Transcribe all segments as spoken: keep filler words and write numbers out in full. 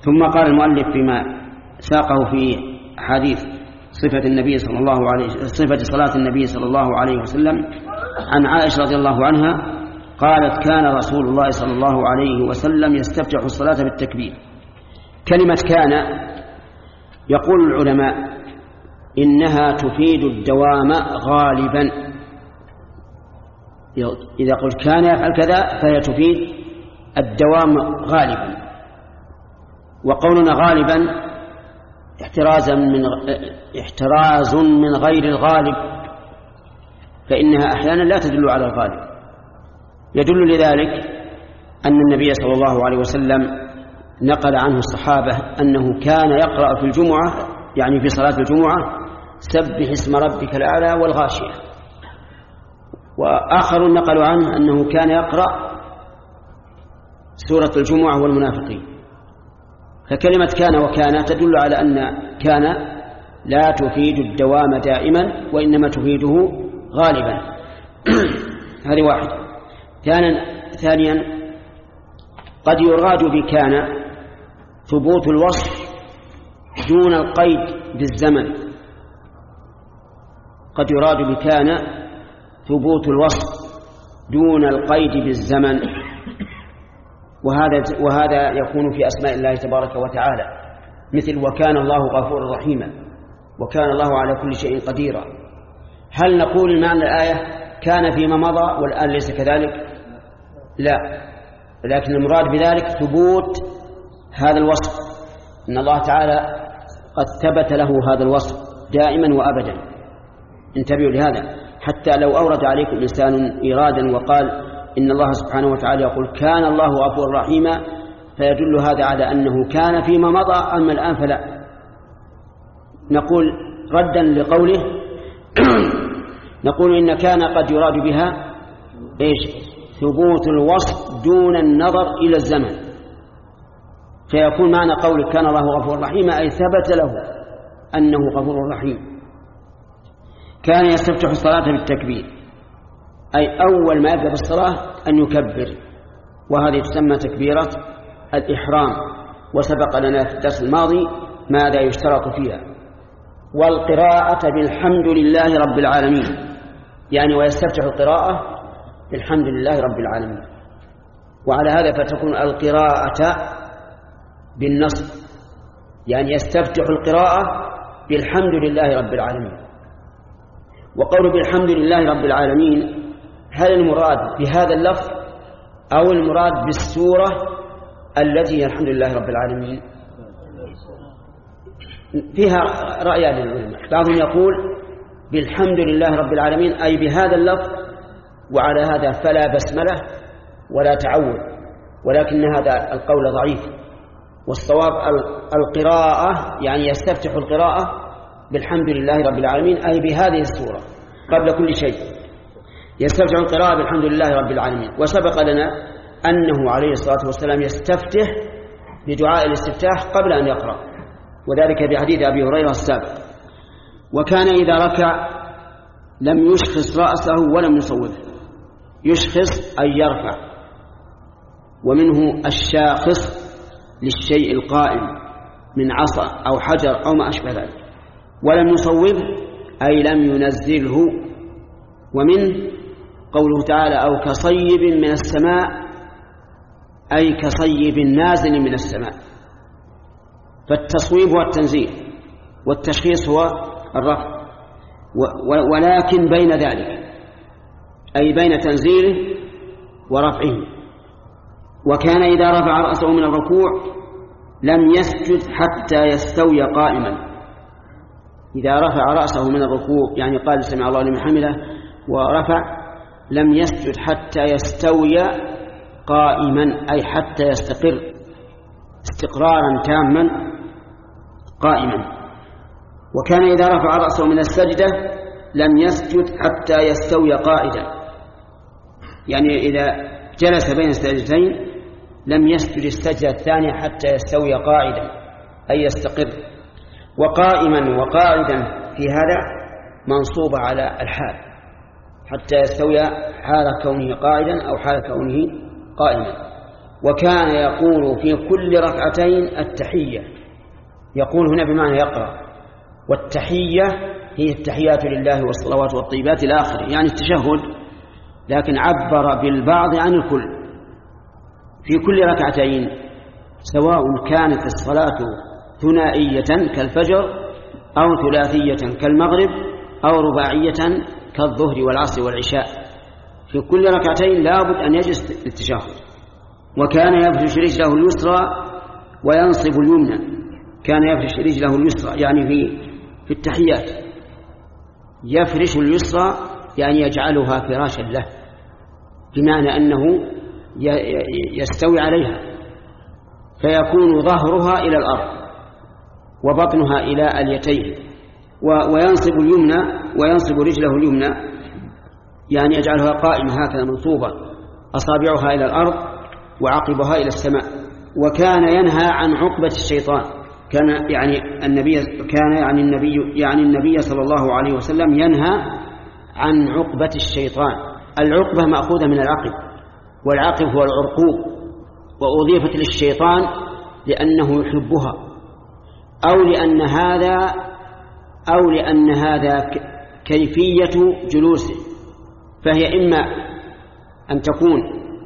ثم قال المؤلف فيما ساقه في حديث صفة النبي صلى الله عليه صفة صلاة النبي صلى الله عليه وسلم عن عائشة رضي الله عنها قالت: كان رسول الله صلى الله عليه وسلم يستفتح الصلاة بالتكبير. كلمة كان يقول العلماء إنها تفيد الدوام غالبا. إذا قلت كان يفعل كذا فهي تفيد الدوام غالبا، وقولنا غالبا احترازا من احتراز من غير الغالب، فإنها أحيانا لا تدل على الغالب. يدل لذلك أن النبي صلى الله عليه وسلم نقل عنه الصحابة أنه كان يقرأ في الجمعة، يعني في صلاة الجمعة: سبح اسم ربك الأعلى والغاشية. وآخرون نقلوا عنه أنه كان يقرأ سورة الجمعة والمنافقين. فكلمة كان وكان تدل على أن كان لا تفيد الدوام دائما، وإنما تفيده غالبا. هذه واحدة. ثانيا قد يراد بكان ثبوت الوصف دون القيد بالزمن. قد يراد بكان ثبوت الوصف دون القيد بالزمن، وهذا وهذا يكون في أسماء الله تبارك وتعالى، مثل: وكان الله غفورا رحيما، وكان الله على كل شيء قديرا. هل نقول معنى الآية كان فيما مضى والآن ليس كذلك؟ لا، لكن المراد بذلك ثبوت هذا الوصف، إن الله تعالى قد ثبت له هذا الوصف دائما وأبدا. انتبهوا لهذا، حتى لو أورد عليكم إنسان إيرادا وقال إن الله سبحانه وتعالى يقول كان الله غفورا رحيما، فيدل هذا على أنه كان فيما مضى، أما الآن فلا. نقول ردا لقوله نقول إن كان قد يراد بها إيش؟ ثبوت الوصف دون النظر إلى الزمن، فيكون معنى قول كان الله غفورا رحيما أي ثبت له أنه غفور رحيم. كان يستفتح الصلاة بالتكبير، أي أول ما يبدأ بالصلاة أن يكبر، وهذه تسمى تكبيرة الإحرام، وسبق لنا في الدرس الماضي ماذا يشترط فيها. والقراءة بالحمد لله رب العالمين، يعني ويستفتح القراءة بالحمد لله رب العالمين. وعلى هذا فتكون القراءة بالنصب، يعني يستفتح القراءة بالحمد لله رب العالمين. وقول بالحمد لله رب العالمين، هل المراد بهذا اللفظ أو المراد بالسورة التي هي الحمد لله رب العالمين؟ فيها رأيان للعلماء، بعضهم يقول بالحمد لله رب العالمين أي بهذا اللفظ، وعلى هذا فلا بسملة ولا تعوذ، ولكن هذا القول ضعيف. والصواب القراءة، يعني يستفتح القراءة بالحمد لله رب العالمين أي بهذه السورة قبل كل شيء، يستفتح القراءة بالحمد لله رب العالمين. وسبق لنا أنه عليه الصلاة والسلام يستفتح بدعاء الاستفتاح قبل أن يقرأ، وذلك بحديث أبي هريرة السابق. وكان إذا ركع لم يشخص رأسه ولم يصوبه. يشخص أي يرفع، ومنه الشاخص للشيء القائم من عصا أو حجر أو ما أشبه ذلك. ولم يصوبه أي لم ينزله. ومن قوله تعالى أو كصيب من السماء أي كصيب نازل من السماء. فالتصويب هو التنزيل، والتشخيص هو الرفع، ولكن بين ذلك أي بين تنزيله ورفعه. وكان إذا رفع رأسه من الركوع لم يسجد حتى يستوي قائما. إذا رفع رأسه من الركوع يعني قال سمع الله لمن حمده ورفع، لم يسجد حتى يستوي قائما أي حتى يستقر استقرارا تاما قائما. وكان إذا رفع رأسه من السجدة لم يسجد حتى يستوي قائدا، يعني إذا جلس بين السجدتين لم يسجد السجدة الثانية حتى يستوي قائدا أي يستقر. وقائما وقاعدا في هذا منصوب على الحال، حتى يستوي حال كونه قاعدا أو حال كونه قائما. وكان يقول في كل ركعتين التحية، يقول هنا بمعنى يقرأ، والتحية هي التحيات لله والصلوات والطيبات إلى آخره، يعني التشهد، لكن عبر بالبعض عن الكل في كل ركعتين، سواء كانت الصلاة ثنائية كالفجر أو ثلاثية كالمغرب أو رباعية كالظهر والعصر والعشاء، في كل ركعتين لابد أن يجلس للتشهد. وكان يفرش رجله اليسرى وينصب اليمنى، كان يفرش رجله اليسرى يعني في في التحيات، يفرش اليسرى يعني يجعلها فراشا له، بمعنى أنه يستوي عليها، فيكون ظهرها إلى الأرض وبطنها إلى اليتين، وينصب اليمنى وينصب رجله اليمنى يعني يجعلها قائمة هكذا منصوبة، أصابعها إلى الأرض وعقبها إلى السماء. وكان ينهى عن عقبة الشيطان، كان يعني النبي كان يعني النبي يعني النبي صلى الله عليه وسلم ينهى عن عقبة الشيطان. العقبة مأخوذة من العقب، والعقب هو العرقوب، وأضيفت للشيطان لأنه يحبها، أو لأن هذا أو لأن هذا كيفية جلوسه، فهي إما أن تكون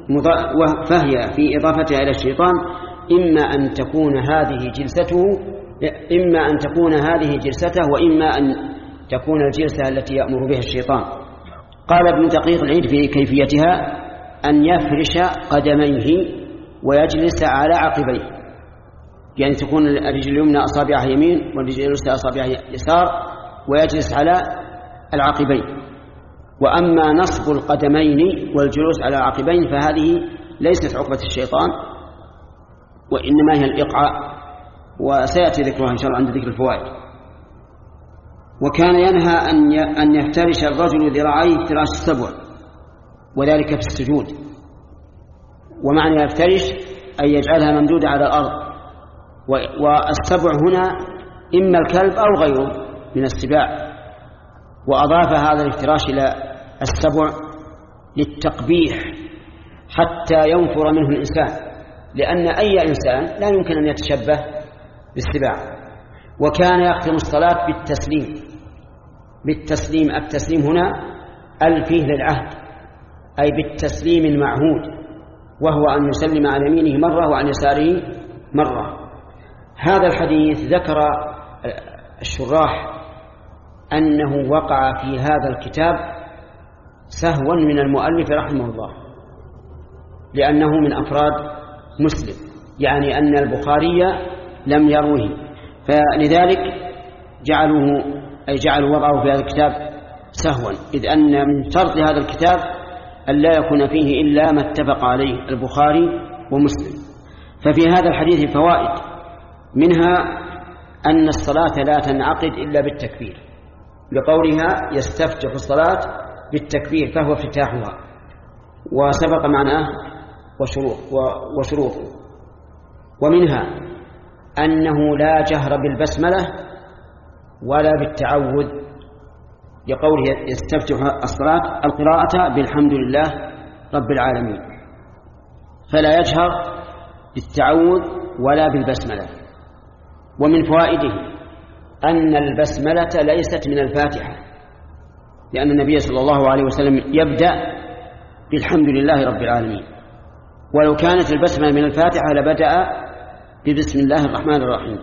فهي في إضافتها إلى الشيطان إما أن تكون هذه جلسته إما أن تكون هذه جلسته وإما أن تكون الجلسة التي يأمر بها الشيطان. قال ابن دقيق العيد في كيفيتها أن يفرش قدميه ويجلس على عقبيه، يعني تكون الرجل اليمنى أصابعها يمين والرجل اليسرى أصابعها يسار، ويجلس على العقبين. وأما نصب القدمين والجلوس على العقبين فهذه ليست عقبة الشيطان، وإنما هي الإقعاء، وسيأتي ذكرها إن شاء الله عند ذكر الفوائد. وكان ينهى أن يفترش الرجل ذراعيه افتراش السبع، وذلك في السجود. ومعنى يفترش أن يجعلها ممدودة على الأرض، والسبع هنا إما الكلب أو غيره من السباع، وأضاف هذا الافتراش إلى السبع للتقبيح حتى ينفر منه الإنسان، لأن أي إنسان لا يمكن أن يتشبه بالسباع. وكان يختم الصلاة بالتسليم بالتسليم التسليم هنا الفيه للعهد، أي بالتسليم المعهود، وهو أن يسلم عن يمينه مرة وعن يساره مرة. هذا الحديث ذكر الشراح أنه وقع في هذا الكتاب سهوا من المؤلف رحمه الله، لأنه من أفراد مسلم، يعني أن البخاري لم يروه، فلذلك جعلوه أي جعلوا وضعه في هذا الكتاب سهوا، إذ أن من شرط هذا الكتاب أن لا يكون فيه إلا ما اتفق عليه البخاري ومسلم. ففي هذا الحديث فوائد، منها أن الصلاة لا تنعقد إلا بالتكبير، لقولها يستفتح الصلاة بالتكبير فهو افتتاحها، وسبق معناه وشروطه. ومنها أنه لا جهر بالبسملة ولا بالتعوذ، لقوله يستفتح الصلاة القراءة بالحمد لله رب العالمين، فلا يجهر بالتعوذ ولا بالبسملة. ومن فوائده أن البسملة ليست من الفاتحة، لأن النبي صلى الله عليه وسلم يبدأ بالحمد لله رب العالمين، ولو كانت البسملة من الفاتحة لبدأ ببسم الله الرحمن الرحيم.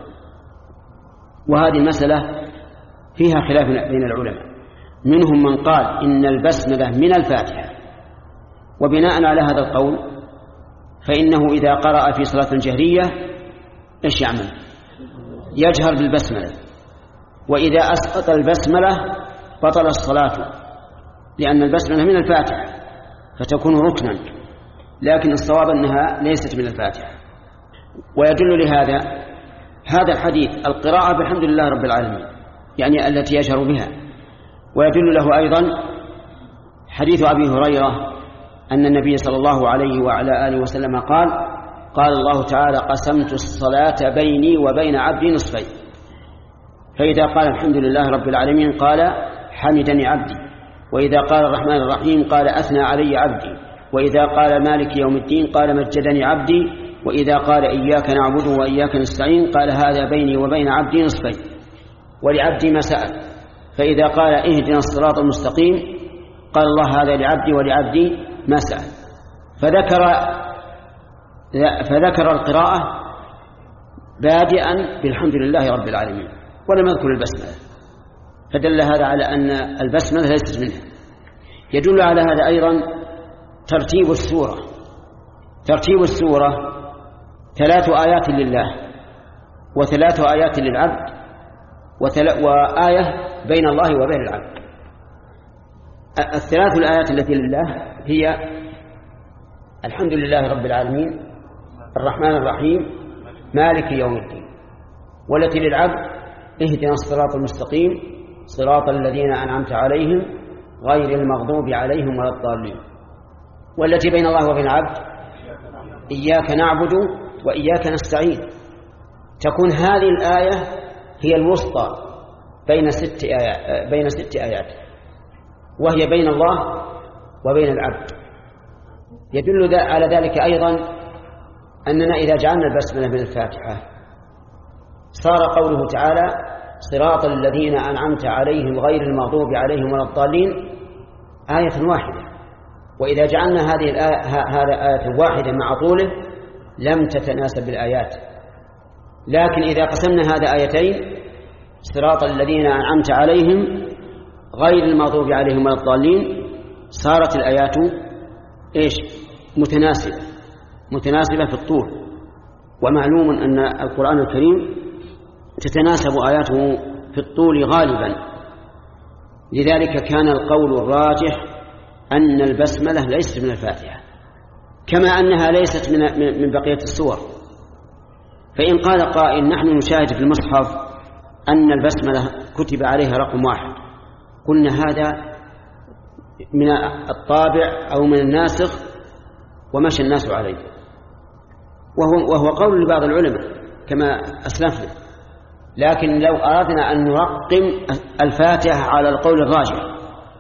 وهذه المسألة فيها خلاف بين العلماء، منهم من قال إن البسملة من الفاتحة، وبناء على هذا القول فإنه إذا قرأ في صلاة جهرية إيش يعمل؟ يجهر بالبسملة، وإذا أسقط البسملة بطل الصلاة، لأن البسملة من الفاتحة فتكون ركنا، لكن الصواب أنها ليست من الفاتحة. ويدل لهذا هذا الحديث القراءة بالحمد لله رب العالمين، يعني التي يجهر بها. ويدل له أيضا حديث أبي هريرة أن النبي صلى الله عليه وعلى آله وسلم قال قال الله تعالى قسمت الصلاة بيني وبين عبدي نصفين، فإذا قال الحمد لله رب العالمين قال حمدني عبدي، وإذا قال الرحمن الرحيم قال أثنى علي عبدي، وإذا قال مالك يوم الدين قال مجدني عبدي، وإذا قال إياك نعبد وإياك نستعين قال هذا بيني وبين عبدي نصفين، ولعبدي ما سأل. فإذا قال اهدنا الصراط المستقيم قال الله هذا لعبدي ولعبدي ما سأل. فذكر فذكر القراءة بادئا بالحمد لله رب العالمين ولم يذكر البسملة، فدل هذا على أن البسملة ليست منها. يدل على هذا أيضا ترتيب السورة. ترتيب السورة ثلاث آيات لله وثلاث آيات للعبد وآية بين الله وبين العبد. الثلاث الآيات التي لله هي الحمد لله رب العالمين، الرحمن الرحيم، مالك يوم الدين. والتي للعبد اهدنا الصراط المستقيم صراط الذين أنعمت عليهم غير المغضوب عليهم ولا الضالين. والتي بين الله وبين العبد إياك نعبد وإياك نستعين. تكون هذه الآية هي الوسطى بين ست آيات, بين ست آيات وهي بين الله وبين العبد. يدل على ذلك أيضا أننا إذا جعلنا البسملة من الفاتحة صار قوله تعالى صراط الذين أنعمت عليهم غير المغضوب عليهم ولا الضالين آية واحدة. وإذا جعلنا هذه الآية هذا آية واحدة مع طوله لم تتناسب الآيات. لكن إذا قسمنا هذا آيتين صراط الذين أنعمت عليهم غير المغضوب عليهم ولا الضالين صارت الآيات إيش؟ متناسبة متناسبة في الطول. ومعلوم أن القرآن الكريم تتناسب آياته في الطول غالبا، لذلك كان القول الراجح أن البسملة ليست من الفاتحة كما أنها ليست من بقية السور. فإن قال قائل نحن نشاهد في المصحف أن البسملة كتب عليها رقم واحد، قلنا هذا من الطابع أو من الناسخ ومشى الناس عليه، وهو, وهو قول لبعض العلماء كما أسلفنا. لكن لو أردنا أن نرقم الفاتحة على القول الراجح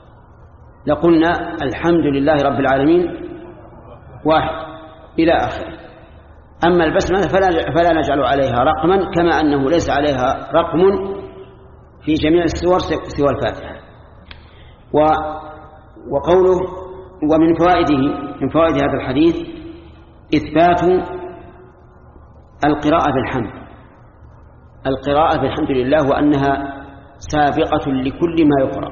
لقلنا الحمد لله رب العالمين واحد إلى آخره. أما البسملة فلا, فلا نجعل عليها رقما كما أنه ليس عليها رقم في جميع السور سوى الفاتحة. وقوله ومن فوائده من فوائد هذا الحديث إثبات القراءة بالحمد القراءة بالحمد لله وأنها سابقة لكل ما يقرأ.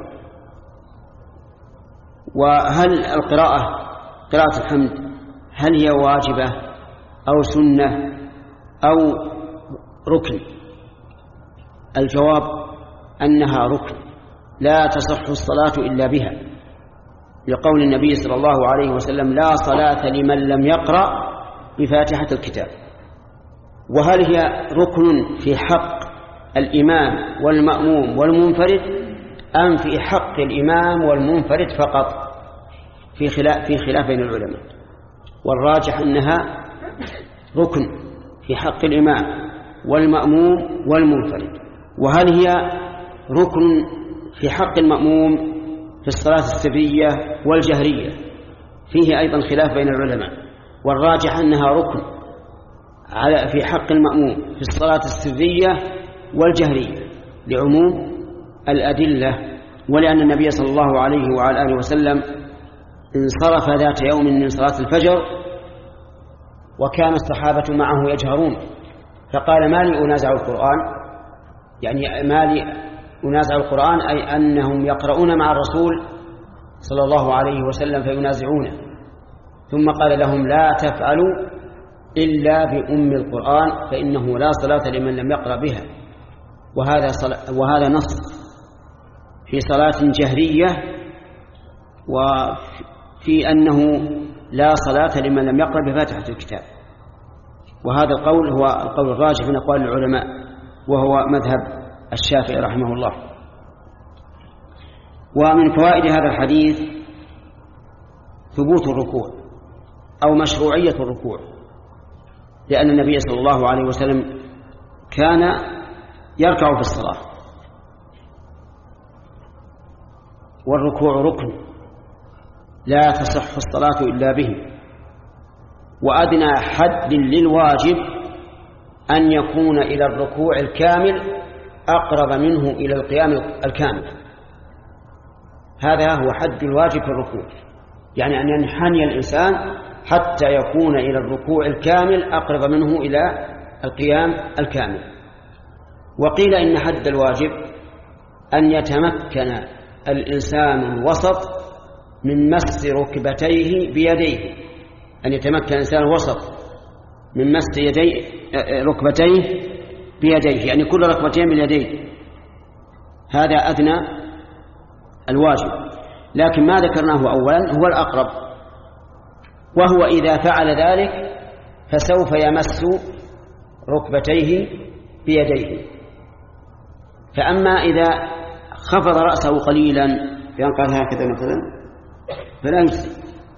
وهل القراءة قراءة الحمد هل هي واجبة أو سنة أو ركن؟ الجواب أنها ركن لا تصح الصلاة إلا بها، لقول النبي صلى الله عليه وسلم لا صلاة لمن لم يقرأ بفاتحة الكتاب. وهل هي ركن في حق الإمام والمأموم والمنفرد أم في حق الإمام والمنفرد فقط؟ في خلاف في خلاف بين العلماء، والراجح أنها ركن في حق الإمام والمأموم والمنفرد. وهل هي ركن في حق المأموم في الصلاة السرية والجهرية؟ فيه أيضا خلاف بين العلماء، والراجح أنها ركن على في حق المأموم في الصلاة السرية والجهرية لعموم الأدلة، ولأن النبي صلى الله عليه وعلى آله وسلم انصرف ذات يوم من صلاة الفجر وكان الصحابة معه يجهرون، فقال ما لي أنازع القرآن، يعني ما لي أنازع القرآن أي أنهم يقرؤون مع الرسول صلى الله عليه وسلم فينازعونه. ثم قال لهم لا تفعلوا إلا بأم القرآن فإنه لا صلاة لمن لم يقرأ بها. وهذا, وهذا نص في صلاة جهرية وفي أنه لا صلاة لمن لم يقرأ بفاتحة الكتاب. وهذا القول هو القول الراجح من أقوال العلماء وهو مذهب الشافعي رحمه الله. ومن فوائد هذا الحديث ثبوت الركوع أو مشروعية الركوع، لأن النبي صلى الله عليه وسلم كان يركع في الصلاة، والركوع ركن لا تصح الصلاة إلا به. وأدنى حد للواجب أن يكون إلى الركوع الكامل أقرب منه إلى القيام الكامل. هذا هو حد الواجب في الركوع، يعني أن ينحني الإنسان حتى يكون إلى الركوع الكامل أقرب منه إلى القيام الكامل. وقيل إن حد الواجب أن يتمكن الإنسان الوسط من مس ركبتيه بيديه، أن يتمكن الإنسان الوسط من مس يديه ركبتيه بيديه، يعني كل ركبتين باليدين. هذا أدنى الواجب، لكن ما ذكرناه أولا هو الأقرب، وهو إذا فعل ذلك فسوف يمس ركبتيه بيديه. فأما إذا خفض رأسه قليلا بأن قال هكذا مثلا فلا يجزي،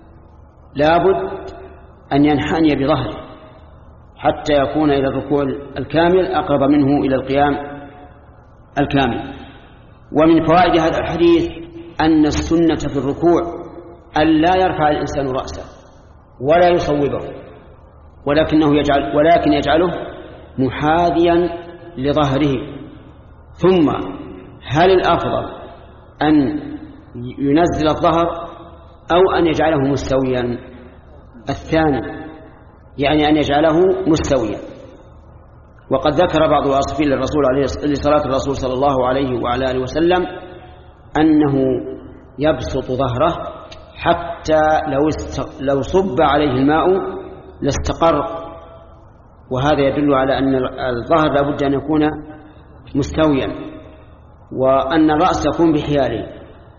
لابد أن ينحني بظهره حتى يكون إلى الركوع الكامل أقرب منه إلى القيام الكامل. ومن فوائد هذا الحديث أن السنة في الركوع أن لا يرفع الإنسان رأسه ولا يصوبه، ولكنه يجعل ولكن يجعله محاذيا لظهره. ثم هل الأفضل أن ينزل الظهر أو أن يجعله مستويا؟ الثاني، يعني أن يجعله مستويا. وقد ذكر بعض الواصفين للرسول عليه لصلاة الرسول صلى الله عليه وعلى آله وسلم أنه يبسط ظهره حتى لو است... لو صب عليه الماء لاستقر، وهذا يدل على أن الظهر لابد أن يكون مستويا، وأن الرأس يكون بحياله.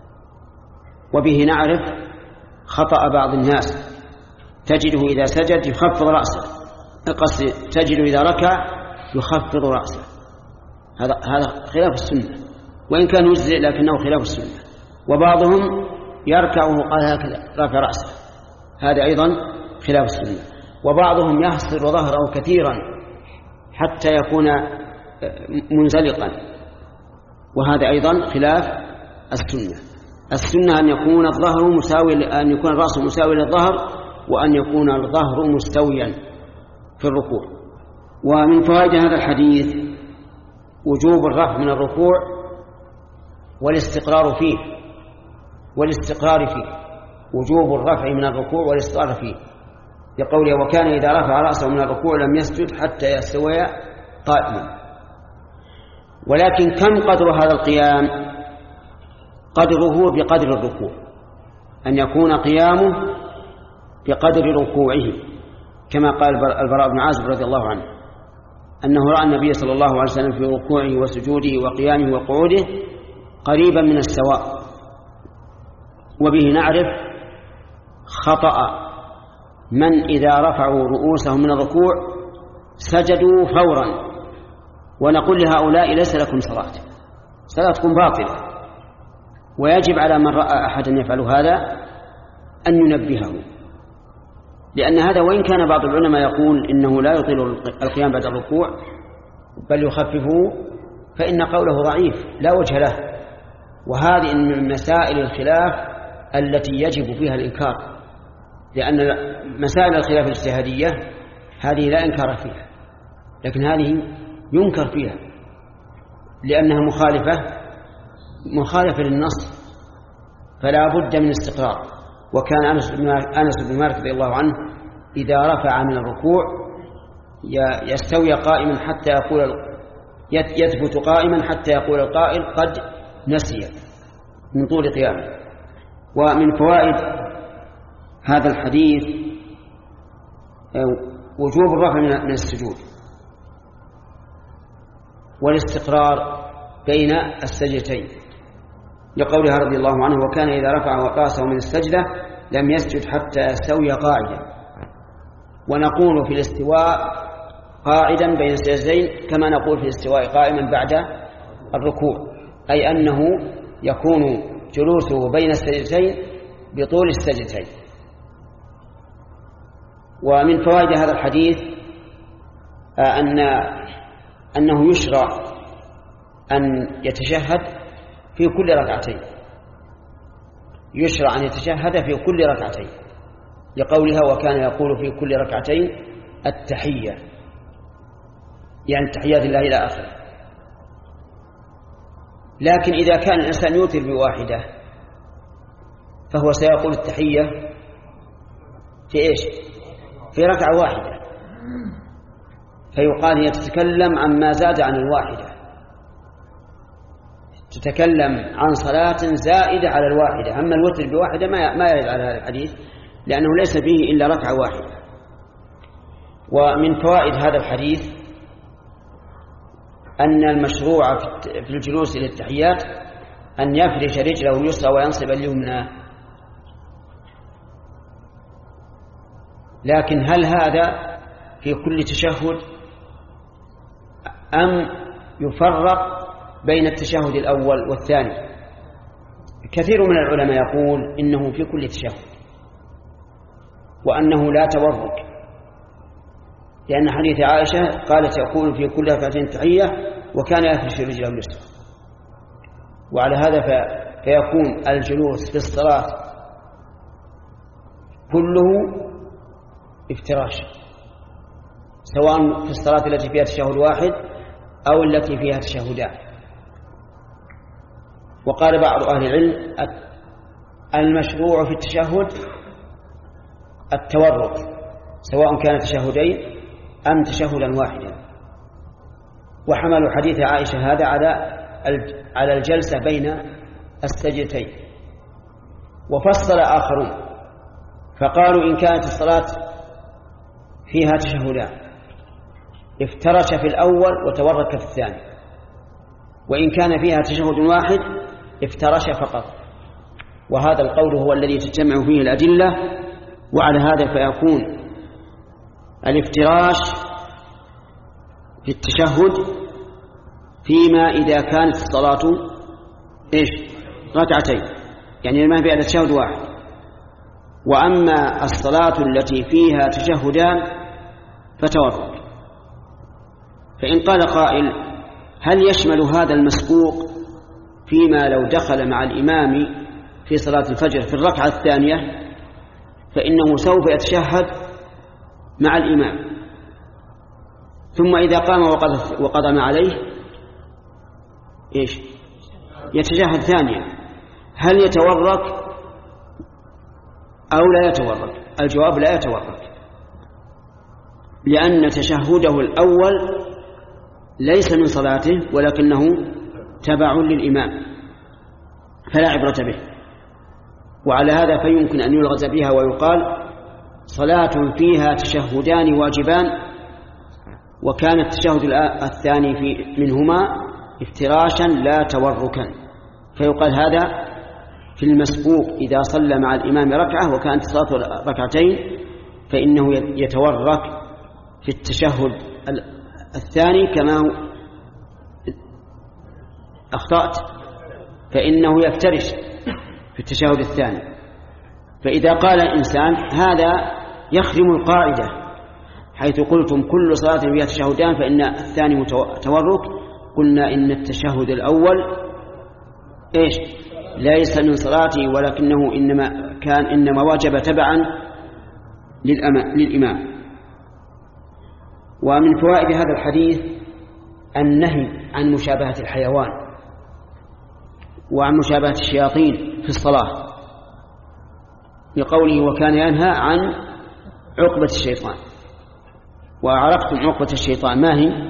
وبه نعرف خطأ بعض الناس، تجده إذا سجد يخفض رأسه، القصد تجده إذا ركع يخفض رأسه. هذا هذا خلاف السنة، وإن كان يجزئ لكنه خلاف السنة. وبعضهم يركع وهو قال هكذا رفع رأسه، هذا أيضا خلاف السنة. وبعضهم يحصر ظهره كثيرا حتى يكون منزلقا، وهذا أيضا خلاف السنة. السنة أن يكون الظهر مساوي، أن يكون الرأس مساوي للظهر، وأن يكون الظهر مستويا في الركوع. ومن فوائد هذا الحديث وجوب الرفع من الركوع والاستقرار فيه والاستقرار فيه وجوب الرفع من الركوع والاستقرار فيه، لقوله وكان إذا رفع رأسه من الركوع لم يسجد حتى يستوي قائما. ولكن كم قدر هذا القيام؟ قدره بقدر الركوع، أن يكون قيامه بقدر ركوعه، كما قال البراء بن عازب رضي الله عنه أنه رأى النبي صلى الله عليه وسلم في ركوعه وسجوده وقيامه وقعوده قريبا من السواء. وبه نعرف خطأ من إذا رفعوا رؤوسهم من الركوع سجدوا فورا، ونقول لهؤلاء ليس لكم صلاة، صلاتكم باطلة. ويجب على من رأى أحدا يفعل هذا أن ينبهه، لأن هذا وإن كان بعض العلماء يقول إنه لا يطيل القيام بعد الركوع بل يخففه، فإن قوله ضعيف لا وجه له. وهذه من مسائل الخلاف التي يجب فيها الإنكار، لأن مسائل الخلاف الاجتهادية هذه لا إنكار فيها، لكن هذه ينكر فيها لأنها مخالفة مخالفة للنص، فلا بد من استقرار. وكان أنس بن مالك رضي الله عنه إذا رفع من الركوع يستوي قائما حتى يقول يثبت قائما حتى يقول القائل قد نسي من طول قيامه. ومن فوائد هذا الحديث وجوب الرفع من السجود والاستقرار بين السجدتين، لقولها رضي الله عنه وكان إذا رفع رأسه من السجدة لم يسجد حتى يستوي قاعدا. ونقول في الاستواء قاعدا بين السجدتين كما نقول في الاستواء قائما بعد الركوع، أي أنه يكون جلوسه بين السجدتين بطول السجدتين. ومن فوائد هذا الحديث أن أنه يشرع أن يتشهد في كل ركعتين، يشرع أن يتشهد في كل ركعتين، لقولها وكان يقول في كل ركعتين التحية، يعني تحيات الله إلى آخره. لكن إذا كان الإنسان يوتر بواحدة فهو سيقول التحية في إيش؟ في ركعة واحدة، فيقال هي تتكلم عما زاد عن الواحدة، تتكلم عن صلاة زائدة على الواحدة. أما الوتر بواحدة ما يرد على هذا الحديث، لأنه ليس فيه إلا ركعة واحدة. ومن فوائد هذا الحديث أن المشروع في الجلوس للتحيات أن يفرش رجله اليسرى وينصب اليمنى. لكن هل هذا في كل تشهد أم يفرق بين التشهد الأول والثاني؟ كثير من العلماء يقول إنه في كل تشهد، وأنه لا تورك، لأن حديث عائشة قالت يقول في كل ركعتين تحية وكان يفرش رجله اليسرى. وعلى هذا فيكون الجلوس في الصلاة كله افتراش، سواء في الصلاة التي فيها تشهد واحد أو التي فيها تشهدان. وقال بعض أهل العلم المشروع في التشهد التورك، سواء كان تشهدين أم تشهدا واحدا، وحملوا حديث عائشة هذا على على الجلسة بين السجدتين. وفصل آخرون فقالوا إن كانت الصلاة فيها تشهدان افترش في الأول وتورك في الثاني، وإن كان فيها تشهد واحد افترش فقط. وهذا القول هو الذي تجتمع فيه الأدلة. وعلى هذا فيكون الافتراش في التشهد فيما إذا كانت الصلاة إيش؟ ركعتين، يعني ما فيها تشهد واحد. وأما الصلاة التي فيها تشهدان فتورك. فإن قال قائل هل يشمل هذا المسبوق فيما لو دخل مع الإمام في صلاة الفجر في الركعة الثانية فإنه سوف يتشهد مع الإمام، ثم إذا قام وقدم عليه إيش؟ يتشهد ثانيا، هل يتورك أو لا يتورك؟ الجواب لا يتورك، لأن تشهده الأول ليس من صلاته ولكنه تبع للإمام فلا عبرة به. وعلى هذا فيمكن أن يلغز بها ويقال صلاة فيها تشهدان واجبان وكان التشهد الثاني في منهما افتراشا لا توركا، فيقال هذا في المسبوق إذا صلى مع الإمام ركعة وكانت صلاة ركعتين فإنه يتورك في التشهد الثاني كما هو أخطأت، فإنه يفترش في التشهد الثاني. فإذا قال الإنسان هذا يخدم القاعدة حيث قلتم كل صلاة فيها تشهدان فإن الثاني تورك، قلنا إن التشهد الأول إيش؟ ليس من صلاته ولكنه إنما كان إنما واجب تبعا للإمام. ومن فوائد هذا الحديث النهي عن مشابهة الحيوان وعن مشابهة الشياطين في الصلاة، لقوله وكان ينهى عن عقبة الشيطان. وعرفتم عقبة الشيطان ما هي؟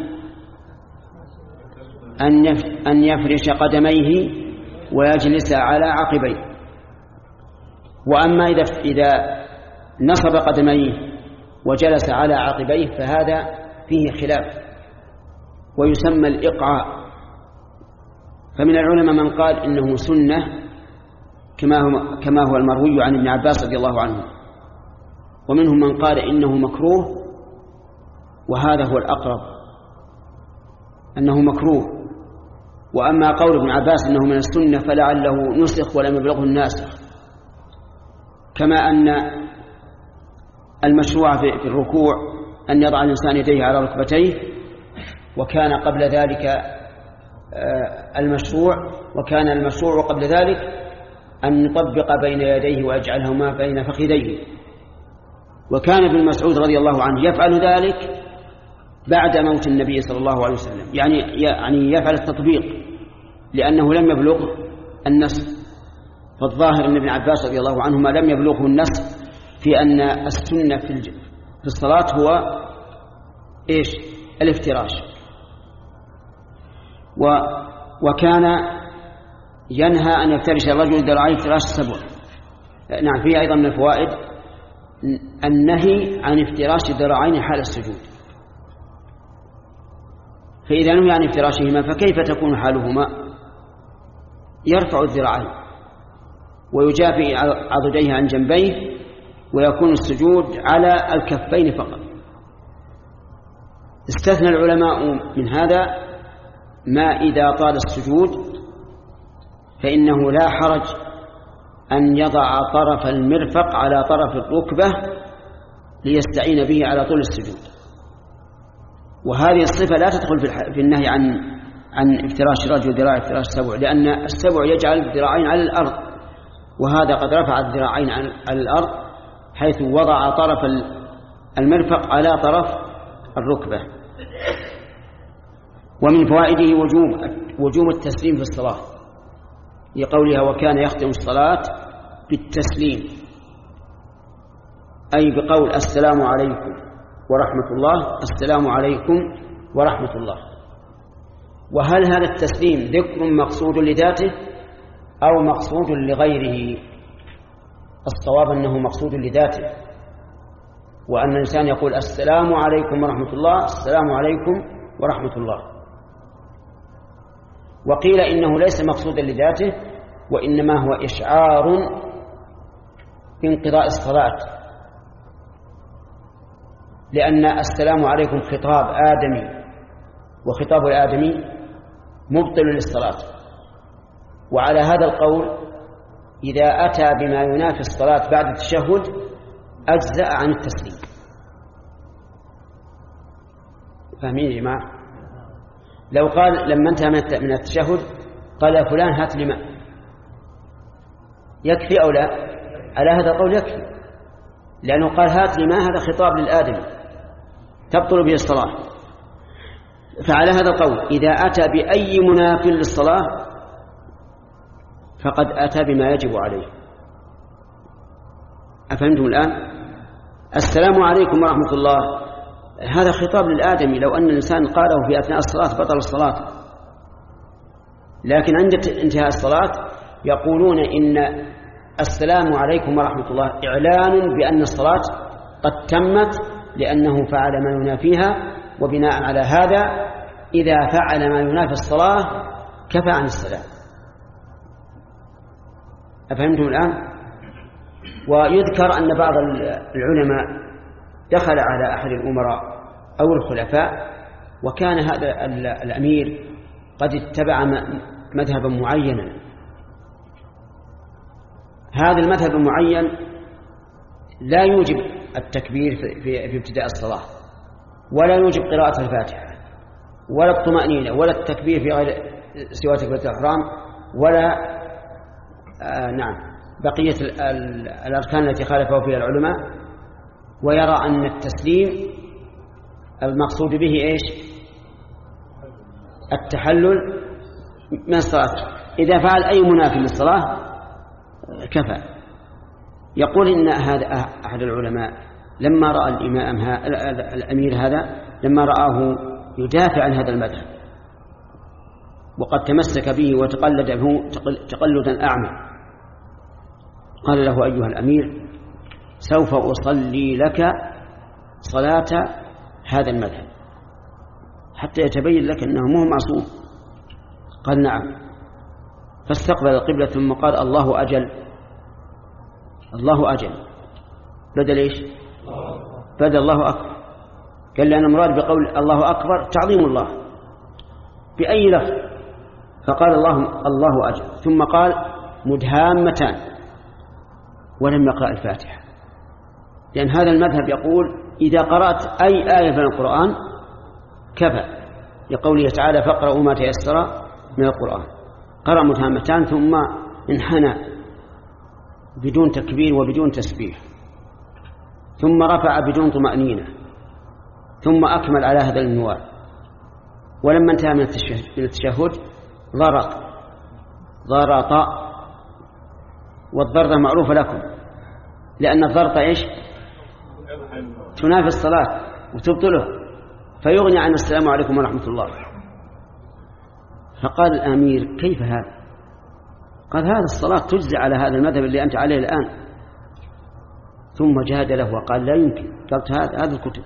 أن يفرش قدميه ويجلس على عقبيه. وأما إذا إذا نصب قدميه وجلس على عقبيه فهذا فيه خلاف ويسمى الإقعاء. فمن العلماء من قال إنه سنة كما هو, كما هو المروي عن ابن عباس رضي الله عنه، ومنهم من قال إنه مكروه، وهذا هو الأقرب أنه مكروه. وأما قول ابن عباس إنه من السنة فلعله نسخ ولم يبلغه الناسخ، كما أن المشروع في الركوع أن يضع الإنسان يديه على ركبتيه، وكان قبل ذلك المشروع وكان المشروع قبل ذلك أن يطبق بين يديه ويجعلهما بين فخذيه. وكان ابن مسعود رضي الله عنه يفعل ذلك بعد موت النبي صلى الله عليه وسلم، يعني يعني يفعل التطبيق لأنه لم يبلغ النسخ. فالظاهر أن ابن عباس رضي الله عنهما لم يبلغه النسخ في أن السنة في الصلاة هو إيش؟ الافتراش. و وكان ينهى أن يفترش الرجل ذراعيه افتراش السبع. نعم، فيه أيضا من الفوائد النهي عن افتراش الذراعين حال السجود. فإذا نهي عن افتراشهما فكيف تكون حالهما؟ يرفع الذراعين ويجافي عضديه عن جنبيه ويكون السجود على الكفين فقط. استثنى العلماء من هذا ما إذا طال السجود فإنه لا حرج أن يضع طرف المرفق على طرف الركبة ليستعين به على طول السجود. وهذه الصفة لا تدخل في النهي عن عن افتراش الرجل ذراع افتراش السبع، لأن السبع يجعل الذراعين على الأرض، وهذا قد رفع الذراعين على الأرض حيث وضع طرف المرفق على طرف الركبة. ومن فوائده وجوب وجوب التسليم في الصلاة لقولها وكان يختم الصلاة بالتسليم، أي بقول السلام عليكم ورحمة الله، السلام عليكم ورحمة الله. وهل هذا التسليم ذكر مقصود لذاته أو مقصود لغيره؟ الصواب أنه مقصود لذاته، وأن الإنسان يقول السلام عليكم ورحمة الله، السلام عليكم ورحمة الله. وقيل إنه ليس مقصودا لذاته، وإنما هو إشعار بانقضاء الصلاة، لأن السلام عليكم خطاب آدمي، وخطاب الآدمي مبطل للصلاة. وعلى هذا القول إذا أتى بما ينافي الصلاة بعد التشهد أجزأ عن التسليم. فاهمين يا جماعة؟ لو قال لما انتهى من التشهد قال يا فلان هات لي ماء، يكفي أو لا؟ على هذا القول يكفي، لأنه قال هات لي ماء، هذا خطاب للآدمي تبطل به الصلاة. فعلى هذا القول إذا أتى بأي مناف للصلاة فقد أتى بما يجب عليه. أفهمتم الآن؟ السلام عليكم ورحمة الله هذا خطاب للآدمي، لو أن الإنسان قاله في أثناء الصلاة بطل الصلاة، لكن عند انتهاء الصلاة يقولون إن السلام عليكم ورحمة الله إعلان بأن الصلاة قد تمت، لأنه فعل ما ينافيها، وبناء على هذا إذا فعل ما ينافي الصلاة كفى عن السلام. أفهمتم الآن؟ ويذكر أن بعض العلماء دخل على أحد الأمراء أو الخلفاء وكان هذا الأمير قد اتبع مذهبا معينا، هذا المذهب المعين لا يوجب التكبير في ابتداء الصلاة، ولا يوجب قراءة الفاتحة، ولا الطمأنينة، ولا التكبير في غير سوى تكبيرة الإحرام، ولا آه نعم بقية الأركان التي خالفه فيها العلماء. ويرى أن التسليم المقصود به إيش؟ التحلل من الصلاة، إذا فعل أي منافي للصلاة كفى. يقول إن هذا أحد العلماء لما رأى الإمام الأمير هذا لما رآه يدافع عن هذا المذهب وقد تمسك به وتقلده تقلدا أعمى، قال له أيها الأمير سوف أصلي لك صلاة هذا المذهب حتى يتبين لك أنه مو معصوم. قال نعم، فاستقبل القبلة ثم قال الله أجل، الله أجل بدل إيش؟ بدل الله أكبر. قال لأن المراد بقول الله أكبر تعظيم الله بأي لفظ، فقال الله الله أجل، ثم قال مدهامتان ولم يقرأ الفاتحة، لأن هذا المذهب يقول إذا قرأت أي آية من القرآن كفى، لقوله تعالى فاقرأوا ما تيسر من القرآن. قرأ مدهامتان ثم انحنى بدون تكبير وبدون تسبيح، ثم رفع بدون طمأنينة، ثم أكمل على هذا المنوال، ولما انتهى من التشهد ضرط ضرط. والضرطة معروفة لكم، لأن الضرطة إيش؟ تنافي الصلاة وتبطله، فيغني عن السلام عليكم ورحمة الله. فقال الأمير كيف هذا؟ قال هذا الصلاة تجزي على هذا المذهب اللي أنت عليه الآن. ثم جادله وقال لا يمكن. قلت هذا هذا الكتب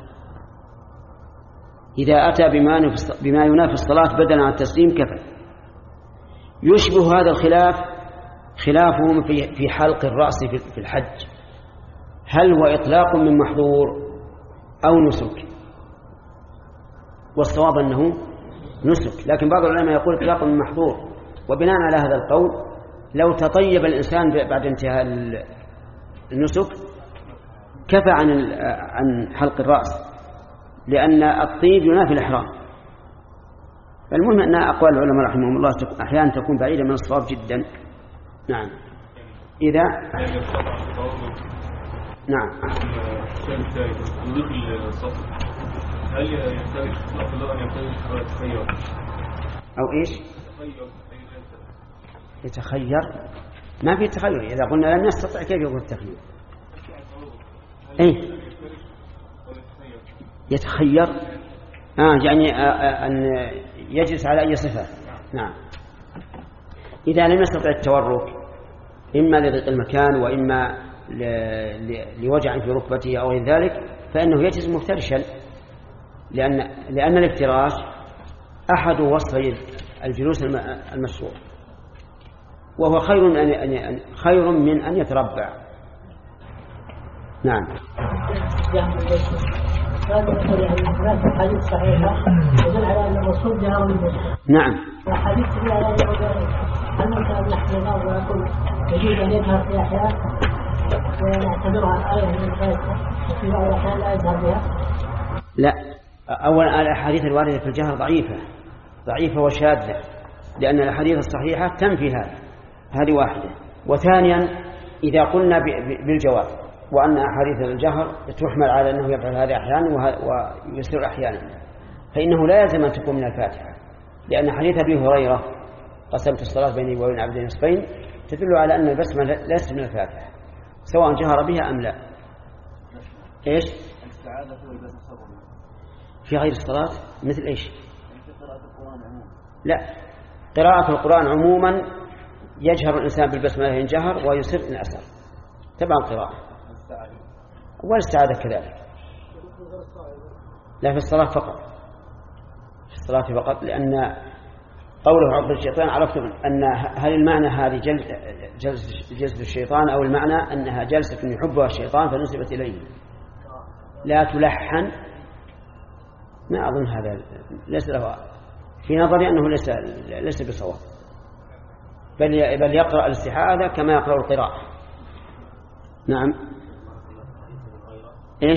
إذا أتى بما ينافي الصلاة بدلا عن التسليم كفى. يشبه هذا الخلاف خلافهم في حلق الرأس في الحج، هل هو إطلاق من محظور أو نسك؟ والصواب أنه نسك، لكن بعض العلماء يقول إطلاق من محظور. وبناء على هذا القول لو تطيب الإنسان بعد انتهاء النسك كفى عن عن حلق الرأس، لأن الطيب ينافي الإحرام. المهم أن أقوال العلماء رحمهم الله أحيانا تكون بعيدة من الصواب جدا. نعم. إذا نعم هل يمتلك أفضل أن يمتلك تخير أو إيش؟ يتخير؟ ما في تخير. إذا قلنا لم يستطع كيف يقول التخير؟ إيه يتخير؟ آه يعني آه أن يجلس على أي صفة. نعم. إذا لم يستطع التورك إما لضيق المكان وإما لوجع في ركبته أو غير ذلك فإنه يجلس مفترشا، لأن لأن الافتراش أحد وصفي الجلوس المشروع، وهو خير أن خير من أن يتربع. نعم. نعم. وحديث لا يجوز أن نحن ننظر ونقول يجوز أن يظهر في أحيان ونعتبرها آية من الفاتحة وفي بعض الأحيان لا يظهر بها. لا، أولا الأحاديث الواردة في الجهر ضعيفة ضعيفة وشاذة، لأن الأحاديث الصحيحة تنفي هذا. هذه واحدة. وثانيا إذا قلنا بالجواب وأن أحاديث الجهر تحمل على أنه يفعل هذا أحيانا ويسر أحيانا، فإنه لا يلزم أن تكون من الفاتحة، لأن حديث أبي هريرة قسمت الصلاة بيني وبين عبدين نصفين تدل على أن البسمة ليست من الفاتحة سواء جهر بها أم لا. إيش؟ في غير الصلاة مثل إيش؟ لا، قراءة القرآن عموما يجهر الإنسان بالبسمة إن جهر ويسر إن أسر، تبع القراءة. والاستعاذة كذلك، لا في الصلاة فقط، في الصلاة فقط، لأن قوله عقد الشيطان عرفت أن هل المعنى هذه جلسة الشيطان أو المعنى أنها جلسة يحبها الشيطان فنسبت إليه. لا تلحن، ما أظن هذا ليس له في نظري أنه ليس ليس بصواب، بل بل يقرأ الاستعاذة كما يقرأ القراءة. نعم. إيش؟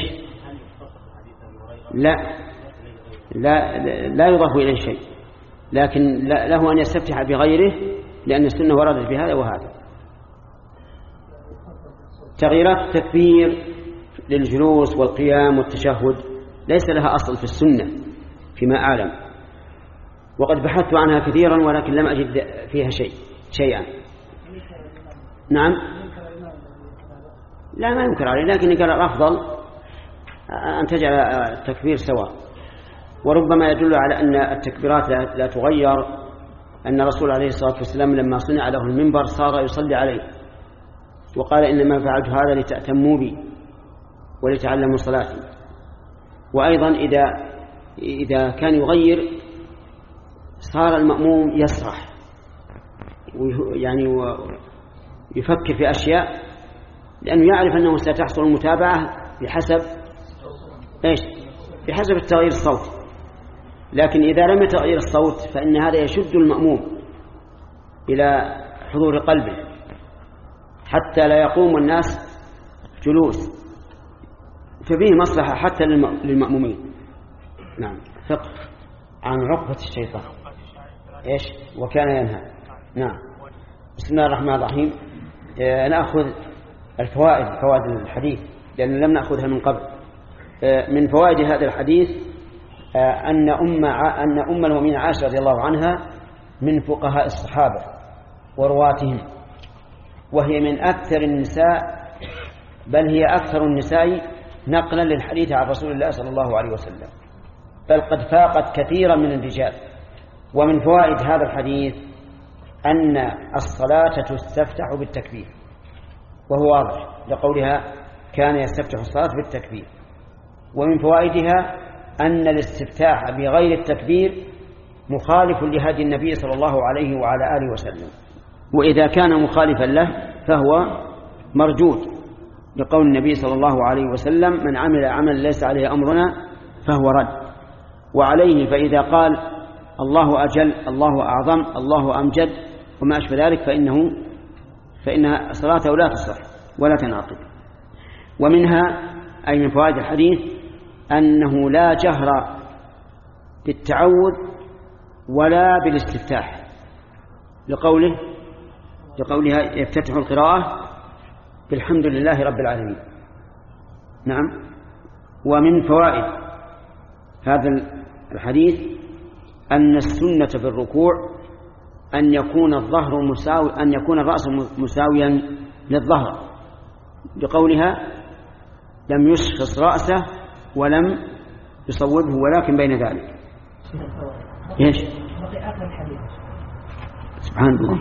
لا لا لا يضاف إليه شيء، لكن له أن يستفتح بغيره لأن السنة وردت بهذا وهذا. تغييرات التكبير للجلوس والقيام والتشهد ليس لها أصل في السنة فيما أعلم، وقد بحثت عنها كثيرا ولكن لم أجد فيها شيء شيئا. نعم. لا ما ينكر عليه، لكن قال الأفضل أن تجعل التكبير سواء. وربما يدل على أن التكبيرات لا تغير أن الرسول عليه الصلاة والسلام لما صنع له المنبر صار يصلي عليه وقال إنما فعلت هذا لتأتموا بي ولتعلموا صلاتي. وأيضا إذا إذا كان يغير صار المأموم يسرح يعني يفكر في أشياء لأنه يعرف أنه ستحصل المتابعة بحسب إيش؟ بحسب التغيير الصوتي. لكن إذا لم يتغير الصوت فإن هذا يشد المأموم إلى حضور قلبه حتى لا يقوم الناس جلوس، ففيه مصلحة حتى للمأمومين. نعم. فقه عن عقبة الشيطان. إيش؟ وكان ينهى. نعم. بسم الله الرحمن الرحيم. نأخذ الفوائد فوائد الحديث لأن لم نأخذها من قبل. من فوائد هذا الحديث أن أم أن أم المؤمنين عائشة رضي الله عنها من فقهاء الصحابة ورواتهم، وهي من أكثر النساء، بل هي أكثر النساء نقلا للحديث عن رسول الله صلى الله عليه وسلم، بل قد فاقت كثيرا من الرجال. ومن فوائد هذا الحديث أن الصلاة تستفتح بالتكبير، وهو واضح لقولها كان يستفتح الصلاة بالتكبير. ومن فوائدها أن الاستفتاح بغير التكبير مخالف لهدي النبي صلى الله عليه وعلى آله وسلم، وإذا كان مخالفا له فهو مردود، لقول النبي صلى الله عليه وسلم من عمل عمل ليس عليه أمرنا فهو رد. وعليه فإذا قال الله أجل، الله أعظم، الله أمجد وما أشبه ذلك فإنه فإن صلاته لا تصح ولا تنعقد. ومنها أي من فوائد الحديث أنه لا جهر بالتعوذ ولا بالاستفتاح، لقوله لقولها يفتتح القراءة بالحمد لله رب العالمين. نعم. ومن فوائد هذا الحديث أن السنة في الركوع أن يكون الظهر مساوي أن يكون الرأس مساويا للظهر، لقولها لم يشخص رأسه ولم يصوبه ولكن بين ذلك. ايش؟ سبحان الله.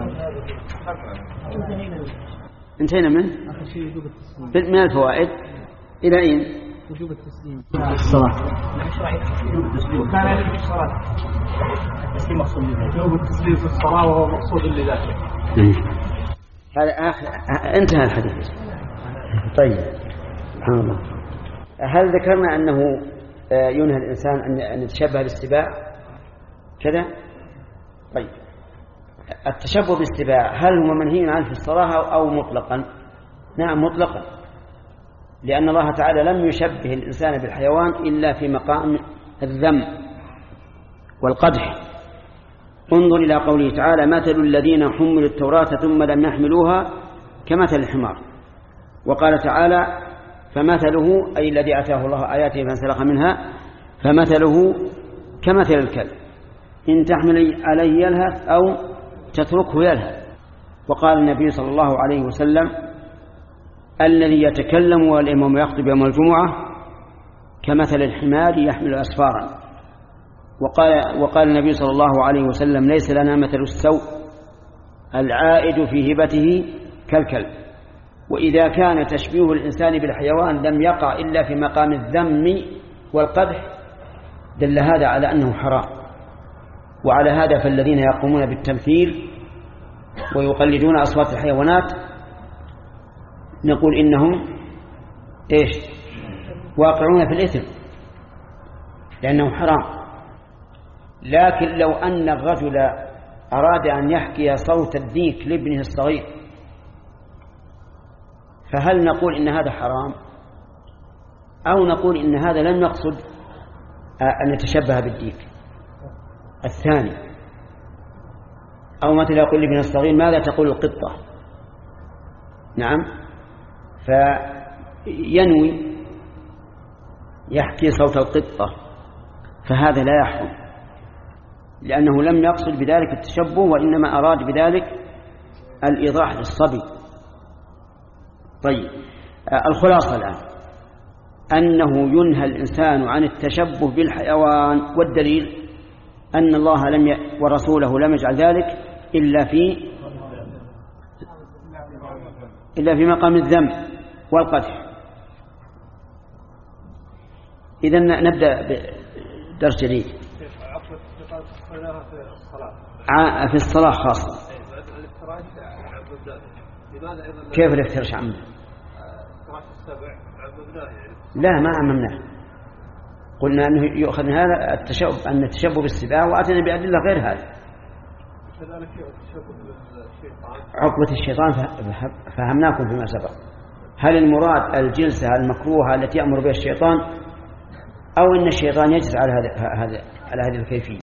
انتهينا من من الفوائد إلى أين؟ وجوب التسليم الصلاة. كان يجب الصلاة التسليم مقصود وجوب التسليم في الصلاة وهو مقصود لذاته. هذا آخر انتهى الحديث. طيب سبحان الله. هل ذكرنا أنه ينهى الإنسان أن يتشبه بالسباع كذا؟ طيب التشبه بالسباع هل هو منهي عنه في الصلاة أو مطلقا؟ نعم مطلقا، لأن الله تعالى لم يشبه الإنسان بالحيوان إلا في مقام الذم والقدح. انظر إلى قوله تعالى مثل الذين حملوا التوراة ثم لم يحملوها كمثل الحمار. وقال تعالى فمثله أي الذي أتاه الله آياته فانسلخ منها فمثله كمثل الكلب إن تحمل عليه يلهث أو تتركه يلهث. وقال النبي صلى الله عليه وسلم الذي يتكلم والإمام يخطب يوم الجمعة كمثل الحمار يحمل أسفارا. وقال, وقال النبي صلى الله عليه وسلم ليس لنا مثل السوء العائد في هبته كالكلب. وإذا كان تشبيه الإنسان بالحيوان لم يقع إلا في مقام الذم والقدح دل هذا على أنه حرام. وعلى هذا فالذين يقومون بالتمثيل ويقلدون أصوات الحيوانات نقول إنهم إيش واقعون في الإثم لأنه حرام. لكن لو أن الرجل أراد أن يحكي صوت الديك لابنه الصغير فهل نقول إن هذا حرام أو نقول إن هذا لم يقصد أن يتشبه بالديك الثاني؟ أو مثل يقول لابنه الصغير ماذا تقول القطة؟ نعم، فينوي يحكي صوت القطة فهذا لا يحرم لأنه لم يقصد بذلك التشبه وإنما أراد بذلك الإيضاح للصبي. طيب الخلاصة الآن أنه ينهى الإنسان عن التشبه بالحيوان، والدليل أن الله لم ي... ورسوله لم يجعل ذلك إلا في إلا في مقام الذم والقدح. إذن نبدأ بدرس جديد في الصلاة خاصة. كيف الافتراش عمه؟ لا ما عممناه، قلنا أنه يؤخذ من هذا التشبه أن التشبه بالسباع وأتنا بأدلة غير هذا. عقبة الشيطان فهمناكم فيما سبق. هل المراد الجلسة المكروهة التي يأمر بها الشيطان أو أن الشيطان يجلس على هذا على هذه الكيفية؟